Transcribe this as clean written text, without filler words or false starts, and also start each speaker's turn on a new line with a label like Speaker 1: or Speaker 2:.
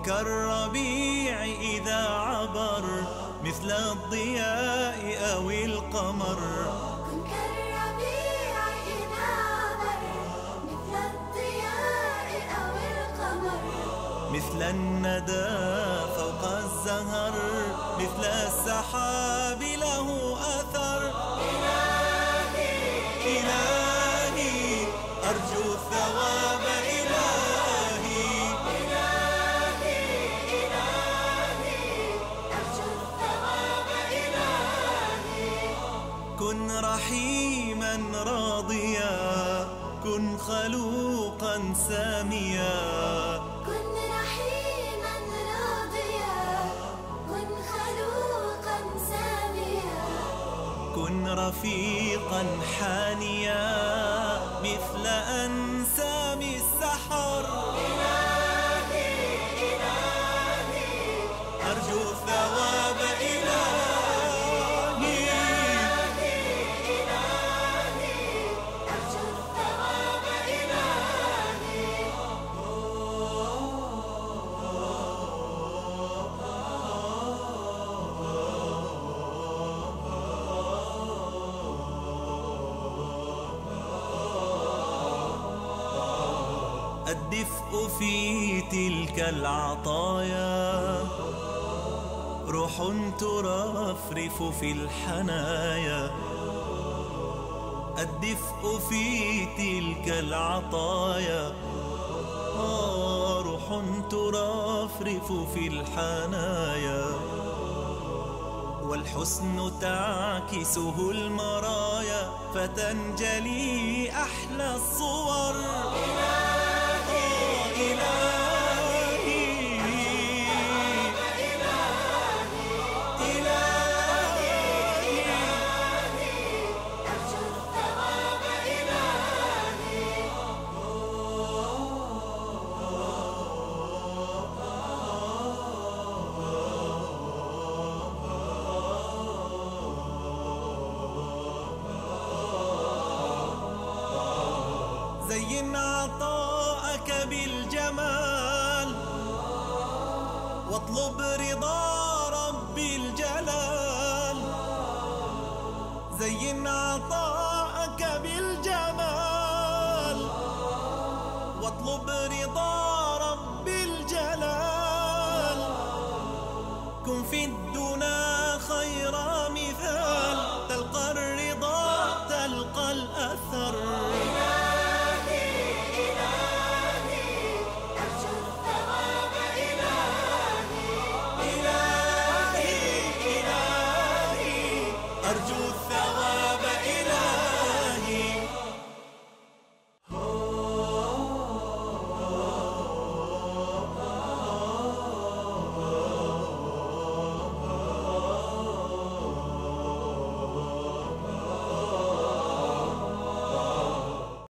Speaker 1: كالربيع إذا عبر مثل الضياء أو القمر.
Speaker 2: كن كالربيع إذا عبر مثل الضياء أو القمر.
Speaker 1: مثل الندى فوق الزهر مثل السحاب له أثر.
Speaker 2: إلهي
Speaker 1: إلهي أرجو الثواب إلهي.
Speaker 2: إلهي إلهي أرجو الثواب إلهي.
Speaker 1: كن رحيما راضيا كن خلوقا ساميا.
Speaker 2: كن رحيما راضيا كن خلوقا ساميا.
Speaker 1: كن رفيقا حانيا مثل أنسام السحر.
Speaker 2: إلهي إلهي
Speaker 1: أرجو الثواب إلهي.
Speaker 2: إلهي أرجو الثواب إلهي.
Speaker 1: الدفء في تلك العطايا روح ترفرف في الحنايا. الدفء في تلك العطايا روح ترفرف في الحنايا. والحسن تعكسه المرايا فتنجلي أحلى الصور. زين عطاءك بالجمال واطلب رضا رب الجلال. زين عطاءك بالجمال واطلب رضا رب الجلال. كن في